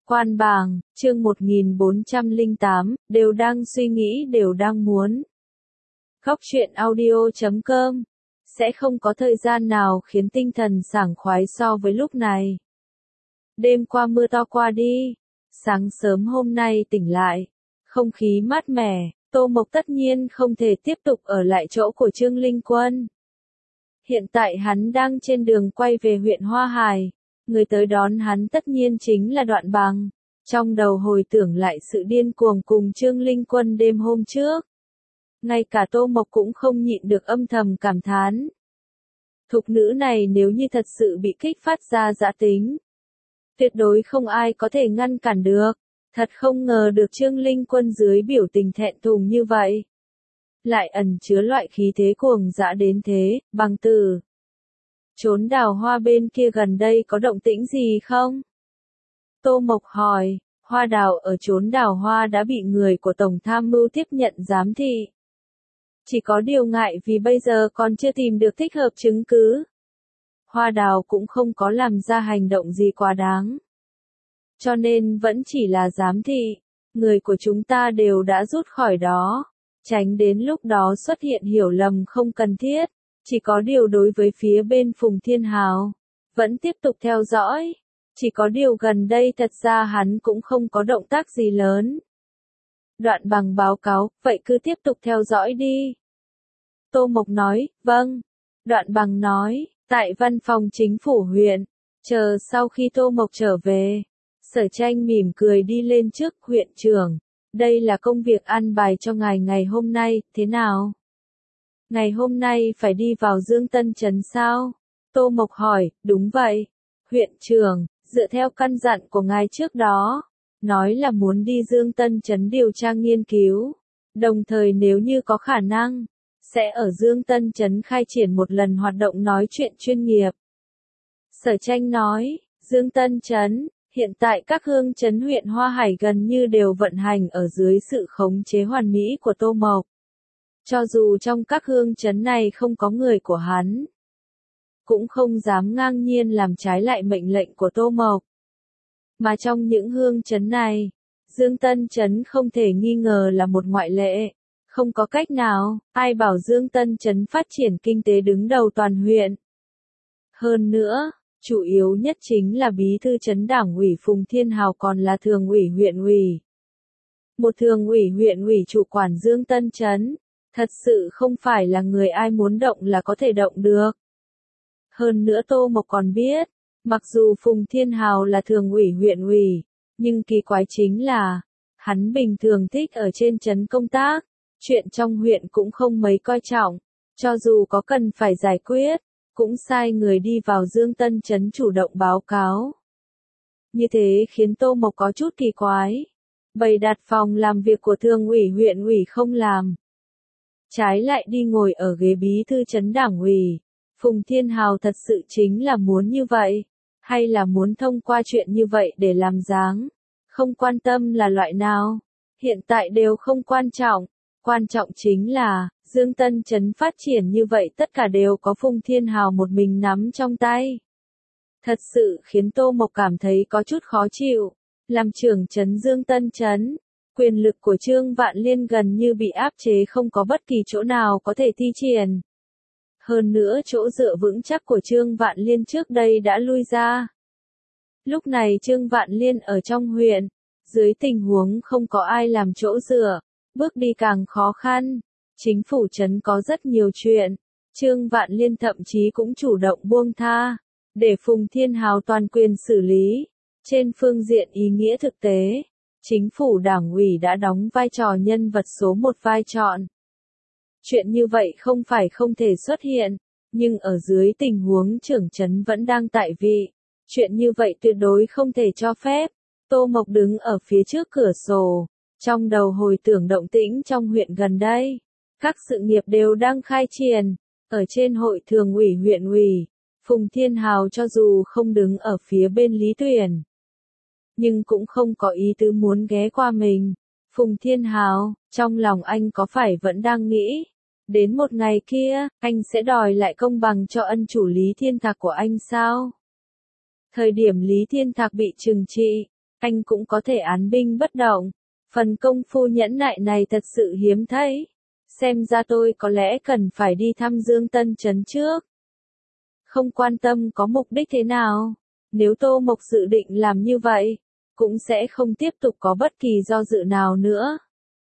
Quan bàng, chương 1408, đều đang suy nghĩ đều đang muốn. Góc truyện audio.com sẽ không có thời gian nào khiến tinh thần sảng khoái so với lúc này. Đêm qua mưa to qua đi, sáng sớm hôm nay tỉnh lại, không khí mát mẻ, Tô Mộc tất nhiên không thể tiếp tục ở lại chỗ của Trương Linh Quân. Hiện tại hắn đang trên đường quay về huyện Hoa Hải. Người tới đón hắn tất nhiên chính là Đoạn Bằng. Trong đầu hồi tưởng lại sự điên cuồng cùng Trương Linh Quân đêm hôm trước. Ngay cả Tô Mộc cũng không nhịn được âm thầm cảm thán. Thục nữ này nếu như thật sự bị kích phát ra dã tính, tuyệt đối không ai có thể ngăn cản được. Thật không ngờ được Trương Linh Quân dưới biểu tình thẹn thùng như vậy, lại ẩn chứa loại khí thế cuồng dã đến thế. Bằng tử, chốn đào hoa bên kia gần đây có động tĩnh gì không? Tô Mộc hỏi. Hoa đào ở chốn đào hoa đã bị người của Tổng Tham mưu tiếp nhận giám thị. Chỉ có điều ngại vì bây giờ còn chưa tìm được thích hợp chứng cứ. Hoa đào cũng không có làm ra hành động gì quá đáng, cho nên vẫn chỉ là giám thị. Người của chúng ta đều đã rút khỏi đó, tránh đến lúc đó xuất hiện hiểu lầm không cần thiết. Chỉ có điều đối với phía bên Phùng Thiên Hào, vẫn tiếp tục theo dõi. Chỉ có điều gần đây thật ra hắn cũng không có động tác gì lớn. Đoạn Bằng báo cáo, vậy cứ tiếp tục theo dõi đi. Tô Mộc nói, vâng. Đoạn Bằng nói, tại văn phòng chính phủ huyện, chờ sau khi Tô Mộc trở về, Sở Tranh mỉm cười đi lên trước. Huyện trưởng, đây là công việc an bài cho ngài ngày hôm nay, thế nào? Ngày hôm nay phải đi vào Dương Tân Trấn sao? Tô Mộc hỏi. Đúng vậy. Huyện trưởng, dựa theo căn dặn của ngài trước đó, nói là muốn đi Dương Tân Trấn điều tra nghiên cứu, đồng thời nếu như có khả năng, sẽ ở Dương Tân Trấn khai triển một lần hoạt động nói chuyện chuyên nghiệp. Sở Tranh nói. Dương Tân Trấn, hiện tại các hương trấn huyện Hoa Hải gần như đều vận hành ở dưới sự khống chế hoàn mỹ của Tô Mộc. Cho dù trong các hương trấn này không có người của hắn, cũng không dám ngang nhiên làm trái lại mệnh lệnh của Tô Mộc. Mà trong những hương trấn này, Dương Tân Trấn không thể nghi ngờ là một ngoại lệ. Không có cách nào, ai bảo Dương Tân Trấn phát triển kinh tế đứng đầu toàn huyện. Hơn nữa, chủ yếu nhất chính là bí thư trấn đảng ủy Phùng Thiên Hào còn là thường ủy huyện ủy. Một thường ủy huyện ủy chủ quản Dương Tân Trấn, thật sự không phải là người ai muốn động là có thể động được. Hơn nữa Tô Mộc còn biết, mặc dù Phùng Thiên Hào là thường ủy huyện ủy, nhưng kỳ quái chính là, hắn bình thường thích ở trên trấn công tác, chuyện trong huyện cũng không mấy coi trọng, cho dù có cần phải giải quyết, cũng sai người đi vào Dương Tân Trấn chủ động báo cáo. Như thế khiến Tô Mộc có chút kỳ quái, bày đặt phòng làm việc của thường ủy huyện ủy không làm, trái lại đi ngồi ở ghế bí thư trấn đảng ủy. Phùng Thiên Hào thật sự chính là muốn như vậy, hay là muốn thông qua chuyện như vậy để làm dáng, không quan tâm là loại nào, hiện tại đều không quan trọng, quan trọng chính là, Dương Tân Trấn phát triển như vậy tất cả đều có Phùng Thiên Hào một mình nắm trong tay. Thật sự khiến Tô Mộc cảm thấy có chút khó chịu, làm trưởng trấn Dương Tân Trấn, quyền lực của Trương Vạn Liên gần như bị áp chế không có bất kỳ chỗ nào có thể thi triển. Hơn nữa chỗ dựa vững chắc của Trương Vạn Liên trước đây đã lui ra. Lúc này Trương Vạn Liên ở trong huyện, dưới tình huống không có ai làm chỗ dựa, bước đi càng khó khăn. Chính phủ trấn có rất nhiều chuyện, Trương Vạn Liên thậm chí cũng chủ động buông tha, để Phùng Thiên Hào toàn quyền xử lý. Trên phương diện ý nghĩa thực tế, chính phủ đảng ủy đã đóng vai trò nhân vật số một vai tròn. Chuyện như vậy không phải không thể xuất hiện, nhưng ở dưới tình huống trưởng trấn vẫn đang tại vị, chuyện như vậy tuyệt đối không thể cho phép. Tô Mộc đứng ở phía trước cửa sổ, trong đầu hồi tưởng động tĩnh trong huyện gần đây. Các sự nghiệp đều đang khai triển, ở trên hội thường ủy huyện ủy, Phùng Thiên Hào cho dù không đứng ở phía bên Lý Tuyển, nhưng cũng không có ý tứ muốn ghé qua mình. Phùng Thiên Hào, trong lòng anh có phải vẫn đang nghĩ, đến một ngày kia, anh sẽ đòi lại công bằng cho ân chủ Lý Thiên Thạc của anh sao? Thời điểm Lý Thiên Thạc bị trừng trị, anh cũng có thể án binh bất động. Phần công phu nhẫn nại này thật sự hiếm thấy. Xem ra tôi có lẽ cần phải đi thăm Dương Tân Trấn trước. Không quan tâm có mục đích thế nào. Nếu Tô Mộc dự định làm như vậy, cũng sẽ không tiếp tục có bất kỳ do dự nào nữa.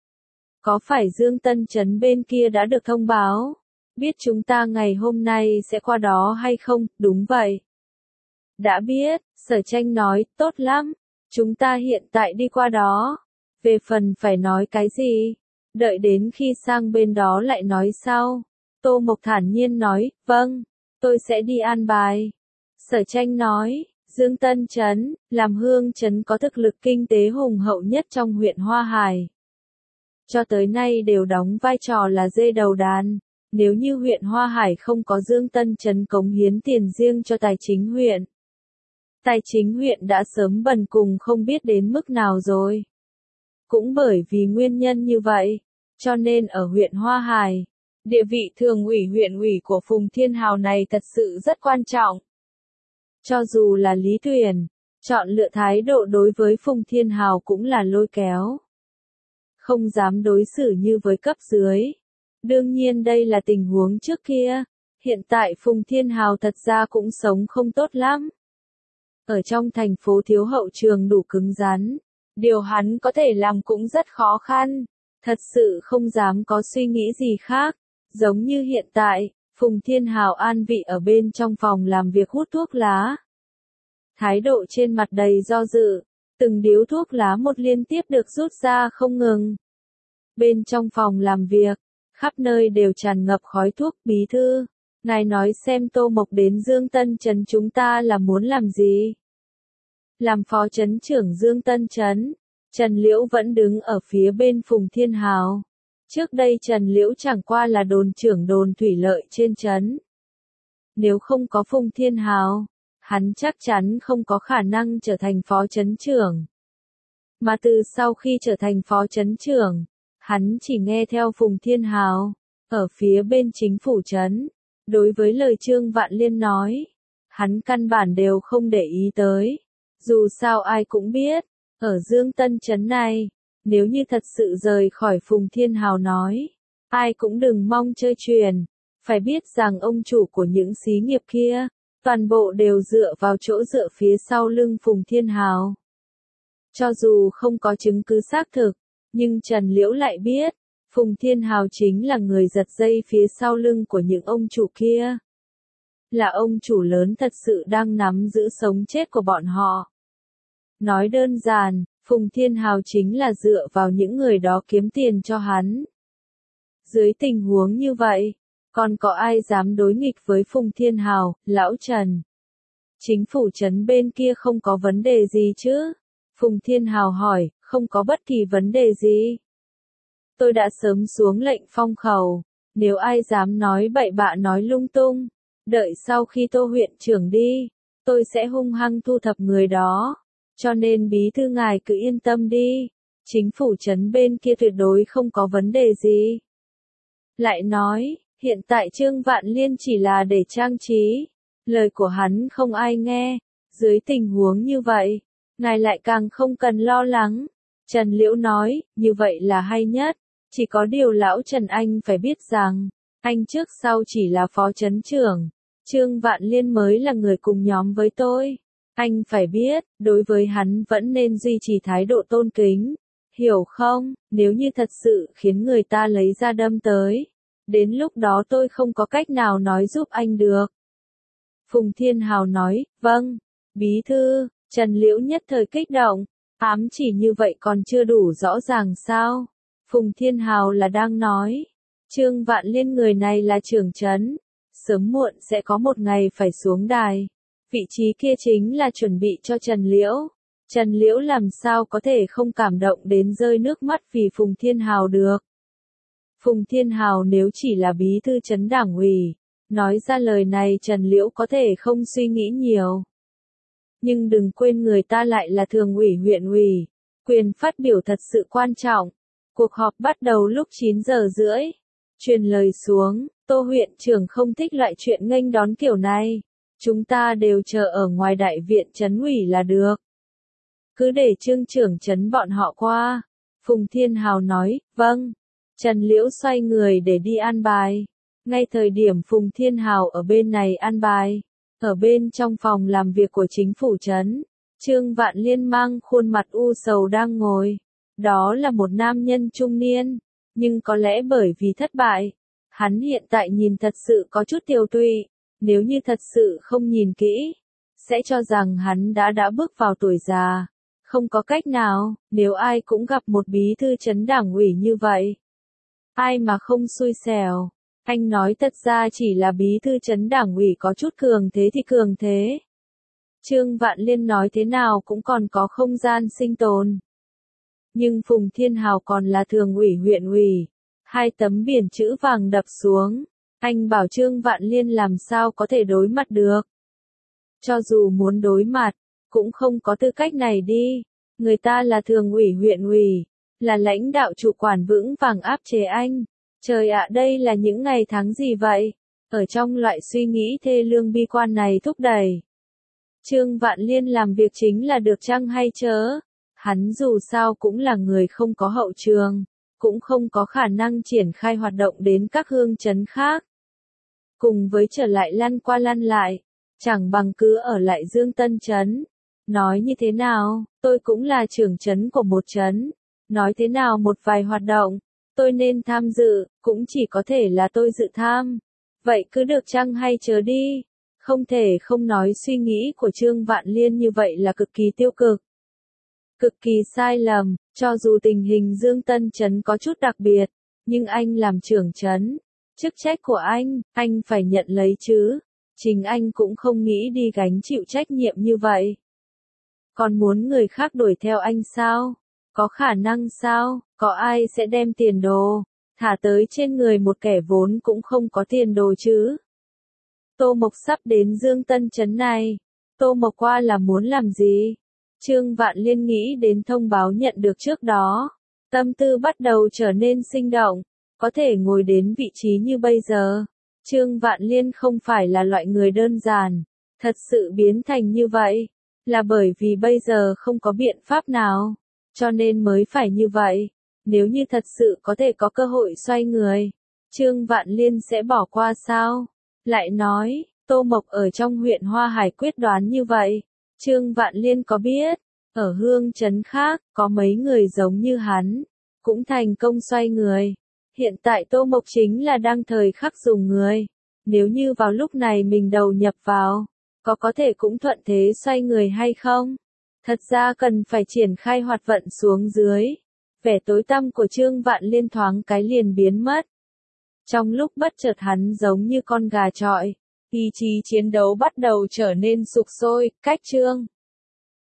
Có phải Dương Tân Trấn bên kia đã được thông báo? Biết chúng ta ngày hôm nay sẽ qua đó hay không? Đúng vậy. Đã biết, Sở Tranh nói, tốt lắm. Chúng ta hiện tại đi qua đó. Về phần phải nói cái gì? Đợi đến khi sang bên đó lại nói sau. Tô Mộc thản nhiên nói, vâng, tôi sẽ đi an bài. Sở Tranh nói, Dương Tân Trấn, làm hương trấn có thực lực kinh tế hùng hậu nhất trong huyện Hoa Hải. Cho tới nay đều đóng vai trò là dê đầu đàn. Nếu như huyện Hoa Hải không có Dương Tân Trấn cống hiến tiền riêng cho tài chính huyện, tài chính huyện đã sớm bần cùng không biết đến mức nào rồi. Cũng bởi vì nguyên nhân như vậy, cho nên ở huyện Hoa Hải, địa vị thường ủy huyện ủy của Phùng Thiên Hào này thật sự rất quan trọng. Cho dù là Lý Tuyền, chọn lựa thái độ đối với Phùng Thiên Hào cũng là lôi kéo. Không dám đối xử như với cấp dưới. Đương nhiên đây là tình huống trước kia. Hiện tại Phùng Thiên Hào thật ra cũng sống không tốt lắm. Ở trong thành phố thiếu hậu trường đủ cứng rắn. Điều hắn có thể làm cũng rất khó khăn. Thật sự không dám có suy nghĩ gì khác. Giống như hiện tại, Phùng Thiên Hào an vị ở bên trong phòng làm việc hút thuốc lá. Thái độ trên mặt đầy do dự. Từng điếu thuốc lá một liên tiếp được rút ra không ngừng. Bên trong phòng làm việc, khắp nơi đều tràn ngập khói thuốc. Bí thư, ngài nói xem Tô Mộc đến Dương Tân Trấn chúng ta là muốn làm gì? Làm phó trấn trưởng Dương Tân Trấn, Trần Liễu vẫn đứng ở phía bên Phùng Thiên Hào. Trước đây Trần Liễu chẳng qua là đồn trưởng đồn thủy lợi trên trấn. Nếu không có Phùng Thiên Hào, hắn chắc chắn không có khả năng trở thành phó trấn trưởng. Mà từ sau khi trở thành phó trấn trưởng, hắn chỉ nghe theo Phùng Thiên Hào, ở phía bên chính phủ trấn. Đối với lời Trương Vạn Liên nói, hắn căn bản đều không để ý tới. Dù sao ai cũng biết, ở Dương Tân Trấn này, nếu như thật sự rời khỏi Phùng Thiên Hào nói, ai cũng đừng mong chơi chuyền. Phải biết rằng ông chủ của những xí nghiệp kia, toàn bộ đều dựa vào chỗ dựa phía sau lưng Phùng Thiên Hào. Cho dù không có chứng cứ xác thực, nhưng Trần Liễu lại biết, Phùng Thiên Hào chính là người giật dây phía sau lưng của những ông chủ kia. Là ông chủ lớn thật sự đang nắm giữ sống chết của bọn họ. Nói đơn giản, Phùng Thiên Hào chính là dựa vào những người đó kiếm tiền cho hắn. Dưới tình huống như vậy, còn có ai dám đối nghịch với Phùng Thiên Hào, lão Trần? Chính phủ trấn bên kia không có vấn đề gì chứ? Phùng Thiên Hào hỏi, không có bất kỳ vấn đề gì. Tôi đã sớm xuống lệnh phong khẩu, nếu ai dám nói bậy bạ nói lung tung, đợi sau khi Tô huyện trưởng đi, tôi sẽ hung hăng thu thập người đó. Cho nên bí thư ngài cứ yên tâm đi, chính phủ trấn bên kia tuyệt đối không có vấn đề gì. Lại nói, hiện tại Trương Vạn Liên chỉ là để trang trí, lời của hắn không ai nghe, dưới tình huống như vậy, ngài lại càng không cần lo lắng. Trần Liễu nói, như vậy là hay nhất, chỉ có điều lão Trần anh phải biết rằng, anh trước sau chỉ là phó trấn trưởng, Trương Vạn Liên mới là người cùng nhóm với tôi. Anh phải biết, đối với hắn vẫn nên duy trì thái độ tôn kính, hiểu không? Nếu như thật sự khiến người ta lấy ra đâm tới, đến lúc đó tôi không có cách nào nói giúp anh được. Phùng Thiên Hào nói, vâng, bí thư. Trần Liễu nhất thời kích động, ám chỉ như vậy còn chưa đủ rõ ràng sao? Phùng Thiên Hào là đang nói, Trương Vạn Liên người này là trưởng trấn, sớm muộn sẽ có một ngày phải xuống đài. Vị trí kia chính là chuẩn bị cho Trần Liễu. Trần Liễu làm sao có thể không cảm động đến rơi nước mắt vì Phùng Thiên Hào được. Phùng Thiên Hào nếu chỉ là bí thư trấn đảng ủy, nói ra lời này Trần Liễu có thể không suy nghĩ nhiều. Nhưng đừng quên người ta lại là thường ủy huyện ủy, quyền phát biểu thật sự quan trọng. Cuộc họp bắt đầu lúc 9 giờ rưỡi. Truyền lời xuống, Tô huyện trưởng không thích loại chuyện nghênh đón kiểu này. Chúng ta đều chờ ở ngoài đại viện trấn ủy là được. cứ để Trương trưởng trấn bọn họ qua. Phùng Thiên Hào nói, vâng. Trần Liễu xoay người để đi an bài. Ngay thời điểm Phùng Thiên Hào ở bên này an bài, ở bên trong phòng làm việc của chính phủ trấn, Trương Vạn Liên mang khuôn mặt u sầu đang ngồi. Đó là một nam nhân trung niên, nhưng có lẽ bởi vì thất bại, hắn hiện tại nhìn thật sự có chút tiều tụy, nếu như thật sự không nhìn kỹ, sẽ cho rằng hắn đã bước vào tuổi già. Không có cách nào, nếu ai cũng gặp một bí thư trấn đảng ủy như vậy, ai mà không xui xẻo. Anh nói thật ra chỉ là bí thư trấn đảng ủy có chút cường thế thì cường thế. Trương Vạn Liên nói thế nào cũng còn có không gian sinh tồn. Nhưng Phùng Thiên Hào còn là thường ủy huyện ủy. Hai tấm biển chữ vàng đập xuống. Anh bảo Trương Vạn Liên làm sao có thể đối mặt được. Cho dù muốn đối mặt, cũng không có tư cách này đi. Người ta là thường ủy huyện ủy, là lãnh đạo chủ quản vững vàng áp chế anh. Trời ạ, đây là những ngày tháng gì vậy? Ở trong loại suy nghĩ thê lương bi quan này thúc đẩy. Trương Vạn Liên làm việc chính là được chăng hay chớ? Hắn dù sao cũng là người không có hậu trường, cũng không có khả năng triển khai hoạt động đến các hương trấn khác. Cùng với trở lại lăn qua lăn lại, chẳng bằng cứ ở lại Dương Tân trấn. Nói như thế nào, tôi cũng là trưởng trấn của một trấn. Nói thế nào một vài hoạt động, tôi nên tham dự, cũng chỉ có thể là tôi dự tham. Vậy cứ được chăng hay chớ đi. Không thể không nói suy nghĩ của Trương Vạn Liên như vậy là cực kỳ tiêu cực. Cực kỳ sai lầm, cho dù tình hình Dương Tân trấn có chút đặc biệt, nhưng anh làm trưởng trấn, chức trách của anh phải nhận lấy chứ. Chính anh cũng không nghĩ đi gánh chịu trách nhiệm như vậy. Còn muốn người khác đuổi theo anh sao? Có khả năng sao? Có ai sẽ đem tiền đồ thả tới trên người một kẻ vốn cũng không có tiền đồ chứ? Tô Mộc sắp đến Dương Tân trấn này. Tô Mộc qua là muốn làm gì? Trương Vạn Liên nghĩ đến thông báo nhận được trước đó. Tâm tư bắt đầu trở nên sinh động. Có thể ngồi đến vị trí như bây giờ. Trương Vạn Liên không phải là loại người đơn giản. Thật sự biến thành như vậy, là bởi vì bây giờ không có biện pháp nào. Cho nên mới phải như vậy. Nếu như thật sự có thể có cơ hội xoay người, Trương Vạn Liên sẽ bỏ qua sao? Lại nói, Tô Mộc ở trong huyện Hoa Hải quyết đoán như vậy. Trương Vạn Liên có biết, ở hương trấn khác, có mấy người giống như hắn, cũng thành công xoay người. Hiện tại Tô Mộc chính là đang thời khắc dùng người. Nếu như vào lúc này mình đầu nhập vào, có thể cũng thuận thế xoay người hay không? Thật ra cần phải triển khai hoạt vận xuống dưới. Vẻ tối tăm của Trương Vạn Liên thoáng cái liền biến mất. Trong lúc bất chợt hắn giống như con gà chọi, ý chí chiến đấu bắt đầu trở nên sục sôi, cách Trương